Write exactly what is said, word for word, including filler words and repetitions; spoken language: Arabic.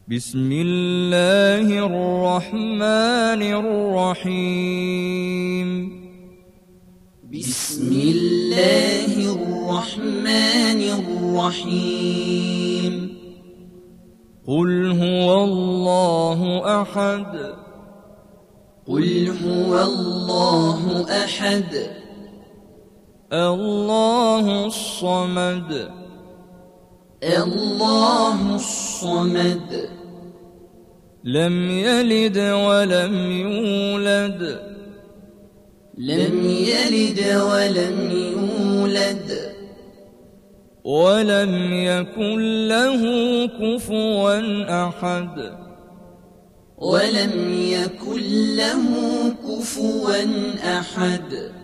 بسم الله الرحمن الرحيم بسم الله الرحمن الرحيم قل هو الله أحد قل هو الله أحد الله الصمد الله الصمد لم يلد ولم يولد لم يلد ولم يولد ولم يكن له كفوا أحد ولم يكن له كفوا أحد